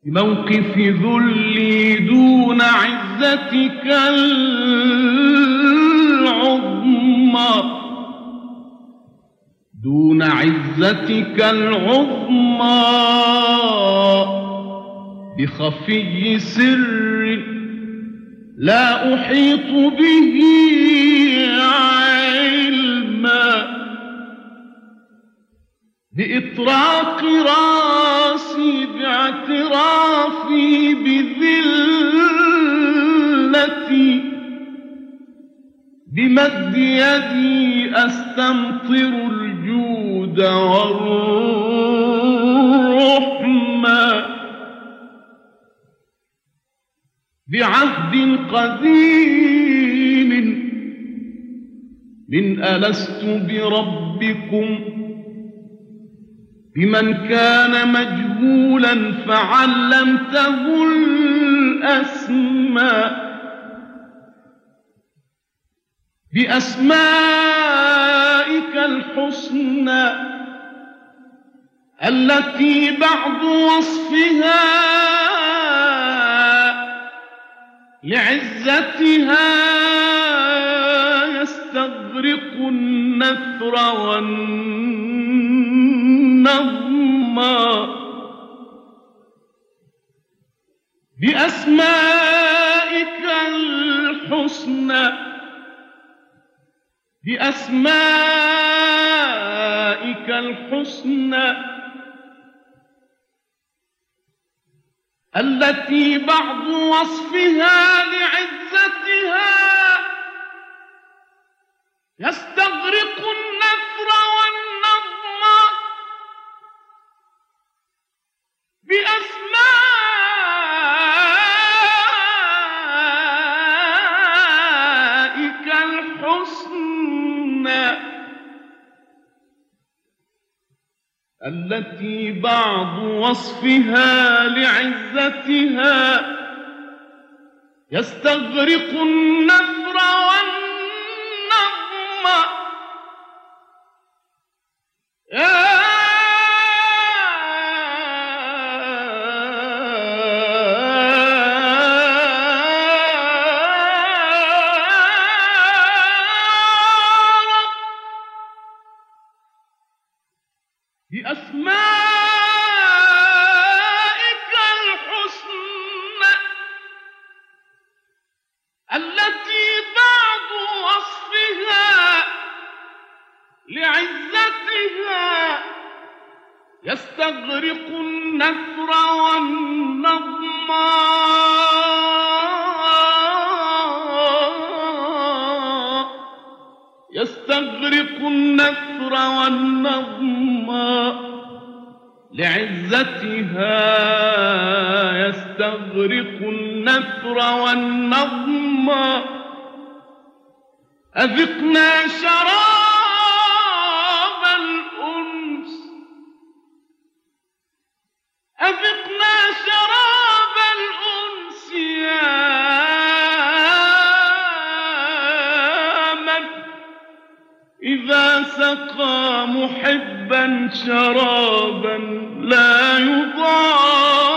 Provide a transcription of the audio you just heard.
بموقف ذلي دون عزتك العظمى، دون عزتك العظمى، بخفي سر لا أحيط به علما، بإطراق راسي باعترافي بذلتي، بمد يدي أستمطر الجود والرحمة، بعهد قديم من ألست بربكم، بمن كان مجهولا فعلمته الأسماء، بأسمائك الحسنى التي بعد وصفها لعزتها يستغرق النثر والنظم، بأسمائك الحسنى، بأسمائك الحسنى التي بعد وصفها لعزتها يستغرق النثر والنظم، بأسمائك الحسنى التي بعض وصفها لعزتها يستغرق النثر والنظم، بأسمائك الحسنى التي بعد وصفها لعزتها يستغرق النثر والنظم، يستغرق النثر والنظم لعزتها يستغرق النثر والنظم. أذقنا شراب الأنس، أذقنا شراب الأنس يا من إذا سقى محبا شرابا لا يضام.